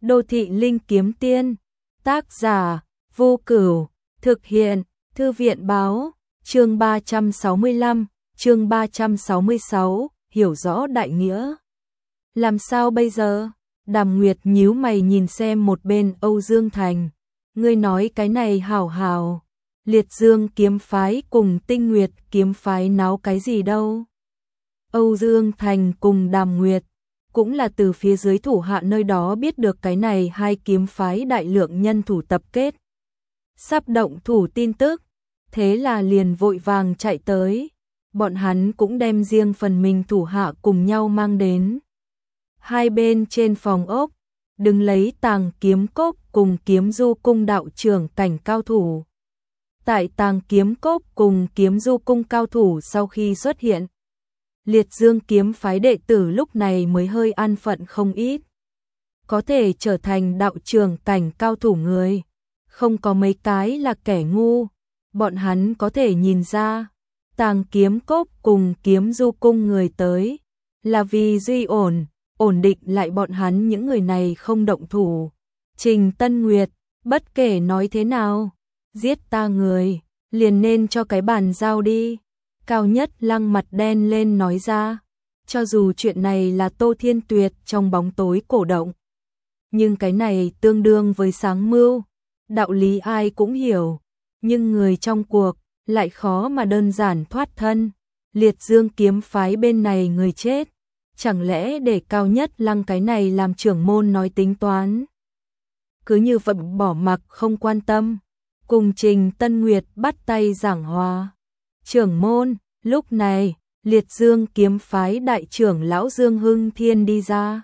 Đô thị linh kiếm tiên, tác giả, Vô Cửu, thực hiện, Thư viện báo, chương 365, chương 366, hiểu rõ đại nghĩa. Làm sao bây giờ? Đàm Nguyệt nhíu mày nhìn xem một bên Âu Dương Thành. Ngươi nói cái này hảo hảo. Liệt Dương kiếm phái cùng Tinh Nguyệt kiếm phái náo cái gì đâu? Âu Dương Thành cùng Đàm Nguyệt cũng là từ phía dưới thủ hạ nơi đó biết được cái này hai kiếm phái đại lượng nhân thủ tập kết. Sắp động thủ tin tức, thế là liền vội vàng chạy tới. Bọn hắn cũng đem riêng phần mình thủ hạ cùng nhau mang đến. Hai bên trên phòng ốc, đứng lấy Tàng Kiếm Cốc cùng Kiếm Du Cung đạo trưởng cảnh cao thủ. Tại Tàng Kiếm Cốc cùng Kiếm Du Cung cao thủ sau khi xuất hiện, Liệt Dương kiếm phái đệ tử lúc này mới hơi an phận không ít. Có thể trở thành đạo trưởng cảnh cao thủ người, không có mấy cái là kẻ ngu, bọn hắn có thể nhìn ra, Tàng Kiếm Cốc cùng Kiếm Du Cung người tới, là vì duy ổn định lại bọn hắn những người này không động thủ. Trình Tân Nguyệt, bất kể nói thế nào, giết ta người, liền nên cho cái bàn giao đi. Cao Nhất Lăng mặt đen lên nói ra, cho dù chuyện này là Tô Thiên Tuyệt trong bóng tối cổ động, nhưng cái này tương đương với sáng mưu, đạo lý ai cũng hiểu, nhưng người trong cuộc lại khó mà đơn giản thoát thân. Liệt Dương kiếm phái bên này người chết, chẳng lẽ để Cao Nhất Lăng cái này làm trưởng môn nói tính toán? Cứ như vậy bỏ mặc không quan tâm, cùng Trình Tân Nguyệt bắt tay giảng hòa. Trưởng môn, lúc này, Liệt Dương kiếm phái đại trưởng lão Dương Hưng Thiên đi ra.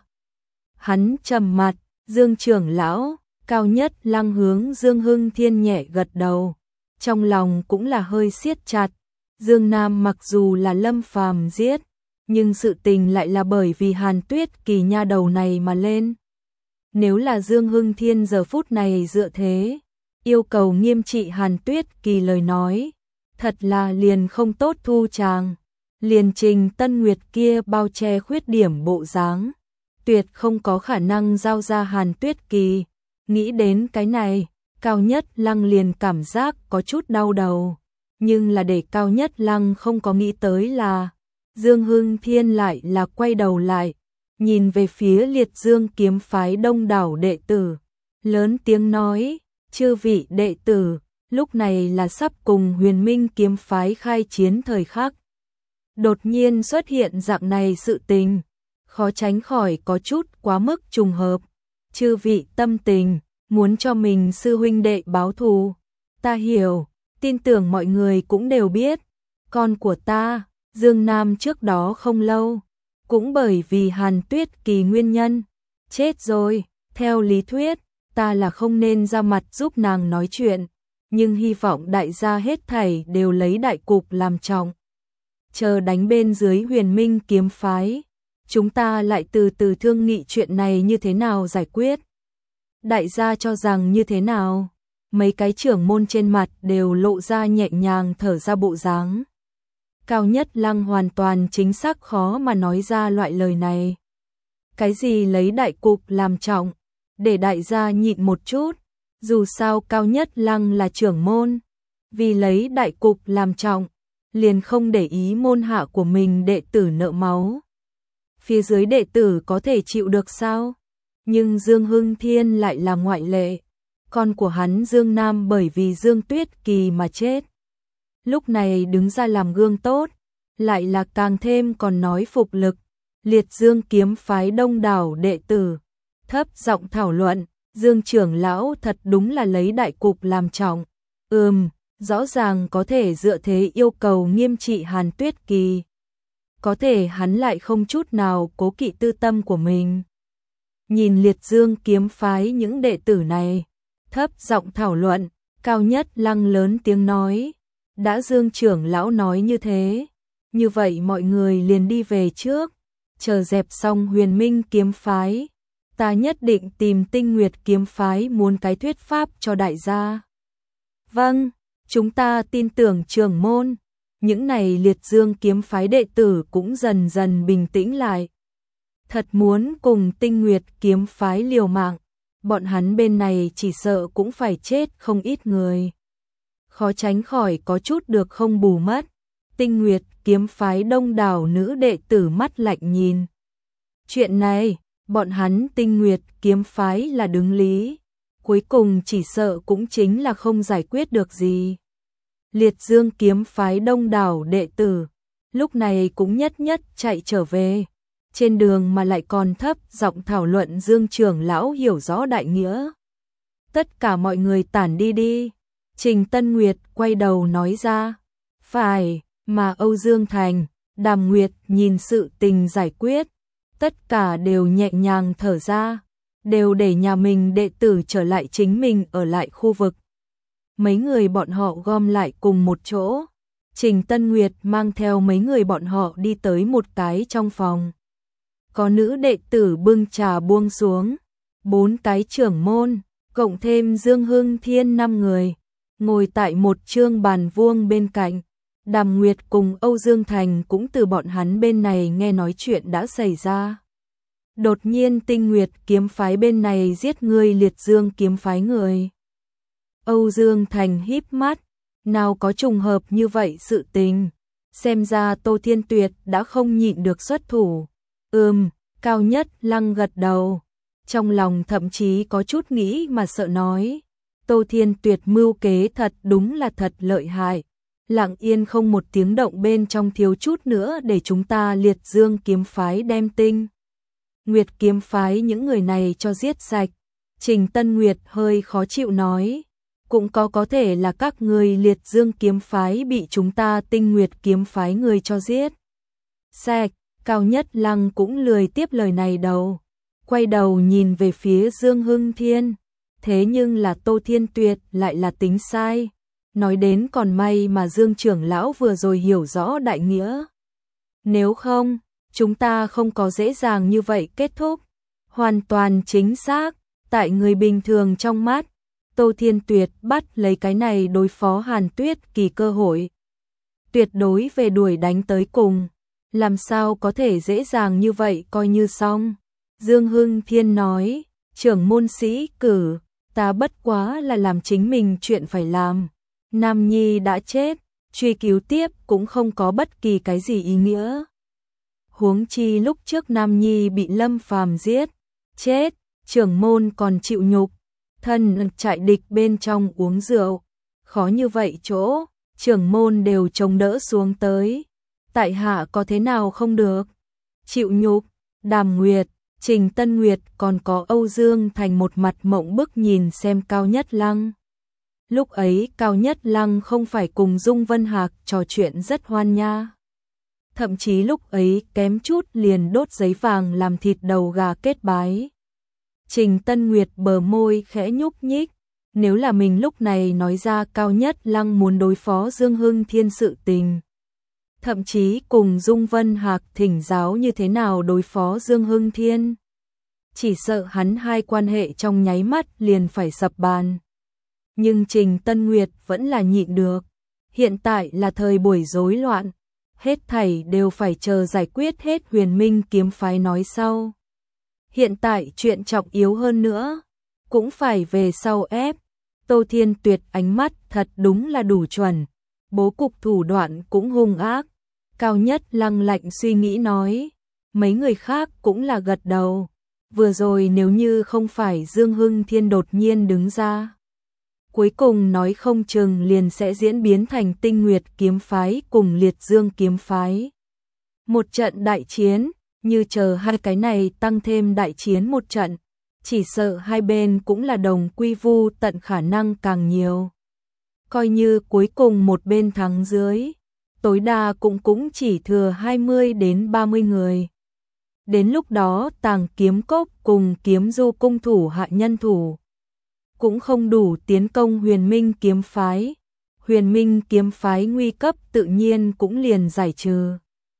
Hắn trầm mặt, Dương trưởng lão, Cao Nhất Lăng hướng Dương Hưng Thiên nhẹ gật đầu, trong lòng cũng là hơi siết chặt. Dương Nam mặc dù là Lâm Phàm giết, nhưng sự tình lại là bởi vì Hàn Tuyết Kỳ nha đầu này mà lên. Nếu là Dương Hưng Thiên giờ phút này dựa thế, yêu cầu nghiêm trị Hàn Tuyết Kỳ lời nói, thật là liền không tốt thu chàng. Liền Trình Tân Nguyệt kia bao che khuyết điểm bộ dáng, tuyệt không có khả năng giao ra Hàn Tuyết Kỳ. Nghĩ đến cái này, Cao Nhất Lăng liền cảm giác có chút đau đầu. Nhưng là để Cao Nhất Lăng không có nghĩ tới là Dương Hưng Thiên lại là quay đầu lại, nhìn về phía Liệt Dương kiếm phái đông đảo đệ tử, lớn tiếng nói, chư vị đệ tử, lúc này là sắp cùng Huyền Minh kiếm phái khai chiến thời khắc. Đột nhiên xuất hiện dạng này sự tình, khó tránh khỏi có chút quá mức trùng hợp. Chư vị tâm tình, muốn cho mình sư huynh đệ báo thù. Ta hiểu, tin tưởng mọi người cũng đều biết, con của ta, Dương Nam trước đó không lâu, cũng bởi vì Hàn Tuyết Kỳ nguyên nhân, chết rồi. Theo lý thuyết, ta là không nên ra mặt giúp nàng nói chuyện, nhưng hy vọng đại gia hết thảy đều lấy đại cục làm trọng. Chờ đánh bên dưới Huyền Minh kiếm phái, chúng ta lại từ từ thương nghị chuyện này như thế nào giải quyết. Đại gia cho rằng như thế nào? Mấy cái trưởng môn trên mặt đều lộ ra nhẹ nhàng thở ra bộ dáng. Cao Nhất Lăng hoàn toàn chính xác khó mà nói ra loại lời này. Cái gì lấy đại cục làm trọng, để đại gia nhịn một chút, dù sao Cao Nhất Lăng là trưởng môn, vì lấy đại cục làm trọng, liền không để ý môn hạ của mình đệ tử nợ máu. Phía dưới đệ tử có thể chịu được sao? Nhưng Dương Hưng Thiên lại là ngoại lệ, con của hắn Dương Nam bởi vì Dương Tuyết Kỳ mà chết. Lúc này đứng ra làm gương tốt, lại là càng thêm còn nói phục lực. Liệt Dương kiếm phái đông đảo đệ tử thấp giọng thảo luận, Dương trưởng lão thật đúng là lấy đại cục làm trọng. Rõ ràng có thể dựa thế yêu cầu nghiêm trị Hàn Tuyết Kỳ, có thể hắn lại không chút nào cố kỵ tư tâm của mình. Nhìn Liệt Dương kiếm phái những đệ tử này thấp giọng thảo luận, Cao Nhất Lăng lớn tiếng nói, đã Dương trưởng lão nói như thế, như vậy mọi người liền đi về trước, chờ dẹp xong Huyền Minh kiếm phái, ta nhất định tìm Tinh Nguyệt kiếm phái muốn cái thuyết pháp cho đại gia. Vâng, chúng ta tin tưởng trưởng môn. Những này Liệt Dương kiếm phái đệ tử cũng dần dần bình tĩnh lại. Thật muốn cùng Tinh Nguyệt kiếm phái liều mạng, bọn hắn bên này chỉ sợ cũng phải chết không ít người. Khó tránh khỏi có chút được không bù mất. Tinh Nguyệt kiếm phái đông đảo nữ đệ tử mắt lạnh nhìn. Chuyện này, bọn hắn Tinh Nguyệt kiếm phái là đứng lý. Cuối cùng chỉ sợ cũng chính là không giải quyết được gì. Liệt Dương kiếm phái đông đảo đệ tử, lúc này cũng nhất nhất chạy trở về. Trên đường mà lại còn thấp giọng thảo luận Dương trưởng lão hiểu rõ đại nghĩa. Tất cả mọi người tản đi đi. Trình Tân Nguyệt quay đầu nói ra. Phải, mà Âu Dương Thành, Đàm Nguyệt nhìn sự tình giải quyết. Tất cả đều nhẹ nhàng thở ra. Đều để nhà mình đệ tử trở lại chính mình ở lại khu vực. Mấy người bọn họ gom lại cùng một chỗ. Trình Tân Nguyệt mang theo mấy người bọn họ đi tới một cái trong phòng. Có nữ đệ tử bưng trà buông xuống. 4 cái trưởng môn, cộng thêm Dương Hưng Thiên 5 người. Ngồi tại một trương bàn vuông bên cạnh. Đàm Nguyệt cùng Âu Dương Thành cũng từ bọn hắn bên này nghe nói chuyện đã xảy ra. Đột nhiên Tinh Nguyệt kiếm phái bên này giết người Liệt Dương kiếm phái người. Âu Dương Thành híp mắt, nào có trùng hợp như vậy sự tình. Xem ra Tô Thiên Tuyệt đã không nhịn được xuất thủ. Cao Nhất Lăng gật đầu. Trong lòng thậm chí có chút nghĩ mà sợ nói. Tô Thiên Tuyệt mưu kế thật đúng là thật lợi hại. Lặng yên không một tiếng động bên trong thiếu chút nữa để chúng ta Liệt Dương kiếm phái đem Tinh Nguyệt kiếm phái những người này cho giết sạch. Trình Tân Nguyệt hơi khó chịu nói. Cũng có thể là các người Liệt Dương kiếm phái bị chúng ta Tinh Nguyệt kiếm phái người cho giết sạch. Cao Nhất Lăng cũng lười tiếp lời này đâu. Quay đầu nhìn về phía Dương Hưng Thiên. Thế nhưng là Tô Thiên Tuyệt lại là tính sai. Nói đến còn may mà Dương trưởng lão vừa rồi hiểu rõ đại nghĩa. Nếu không, chúng ta không có dễ dàng như vậy kết thúc. Hoàn toàn chính xác, tại người bình thường trong mắt, Tô Thiên Tuyệt bắt lấy cái này đối phó Hàn Tuyết Kỳ cơ hội. Tuyệt đối về đuổi đánh tới cùng, làm sao có thể dễ dàng như vậy coi như xong. Dương Hưng Thiên nói, trưởng môn sĩ cử, ta bất quá là làm chính mình chuyện phải làm. Nam Nhi đã chết, truy cứu tiếp cũng không có bất kỳ cái gì ý nghĩa. Huống chi lúc trước Nam Nhi bị Lâm Phàm giết, chết, trưởng môn còn chịu nhục, thân trại địch bên trong uống rượu, khó như vậy chỗ, trưởng môn đều chống đỡ xuống tới. Tại hạ có thế nào không được? Chịu nhục, Đàm Nguyệt, Trình Tân Nguyệt còn có Âu Dương Thành một mặt mộng bức nhìn xem Cao Nhất Lăng. Lúc ấy Cao Nhất Lăng không phải cùng Dung Vân Hạc trò chuyện rất hoan nha. Thậm chí lúc ấy kém chút liền đốt giấy vàng làm thịt đầu gà kết bái. Trình Tân Nguyệt bờ môi khẽ nhúc nhích. Nếu là mình lúc này nói ra Cao Nhất Lăng muốn đối phó Dương Hưng Thiên sự tình. Thậm chí cùng Dung Vân Hạc thỉnh giáo như thế nào đối phó Dương Hưng Thiên. Chỉ sợ hắn hai quan hệ trong nháy mắt liền phải sập bàn. Nhưng Trình Tân Nguyệt vẫn là nhịn được. Hiện tại là thời buổi rối loạn. Hết thảy đều phải chờ giải quyết hết Huyền Minh kiếm phái nói sau. Hiện tại chuyện trọng yếu hơn nữa. Cũng phải về sau ép. Tô Thiên Tuyệt ánh mắt thật đúng là đủ chuẩn. Bố cục thủ đoạn cũng hung ác. Cao Nhất Lăng lạnh suy nghĩ nói. Mấy người khác cũng là gật đầu. Vừa rồi nếu như không phải Dương Hưng Thiên đột nhiên đứng ra. Cuối cùng nói không chừng liền sẽ diễn biến thành Tinh Nguyệt kiếm phái cùng Liệt Dương kiếm phái. Một trận đại chiến, như chờ hai cái này tăng thêm đại chiến một trận, chỉ sợ hai bên cũng là đồng quy vu tận khả năng càng nhiều. Coi như cuối cùng một bên thắng dưới, tối đa cũng chỉ thừa 20 đến 30 người. Đến lúc đó Tàng Kiếm Cốc cùng Kiếm Du cung thủ hạ nhân thủ cũng không đủ tiến công Huyền Minh kiếm phái. Huyền Minh kiếm phái nguy cấp tự nhiên cũng liền giải trừ.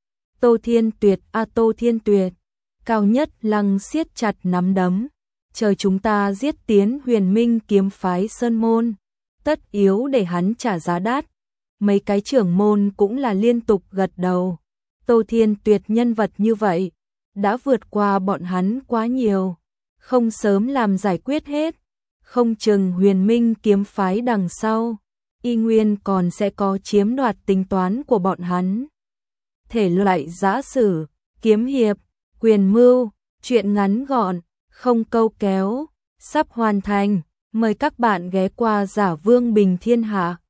Tô Thiên Tuyệt, Tô Thiên Tuyệt, Cao Nhất Lăng siết chặt nắm đấm, chờ chúng ta giết tiến Huyền Minh kiếm phái sơn môn, tất yếu để hắn trả giá đắt. Mấy cái trưởng môn cũng là liên tục gật đầu. Tô Thiên Tuyệt nhân vật như vậy, đã vượt qua bọn hắn quá nhiều. không sớm làm giải quyết hết, không chừng Huyền Minh kiếm phái đằng sau, y nguyên còn sẽ có chiếm đoạt tính toán của bọn hắn. Thể loại giã sử, kiếm hiệp, quyền mưu, truyện ngắn gọn, không câu kéo, sắp hoàn thành, mời các bạn ghé qua Giả Vương Bình Thiên Hạ.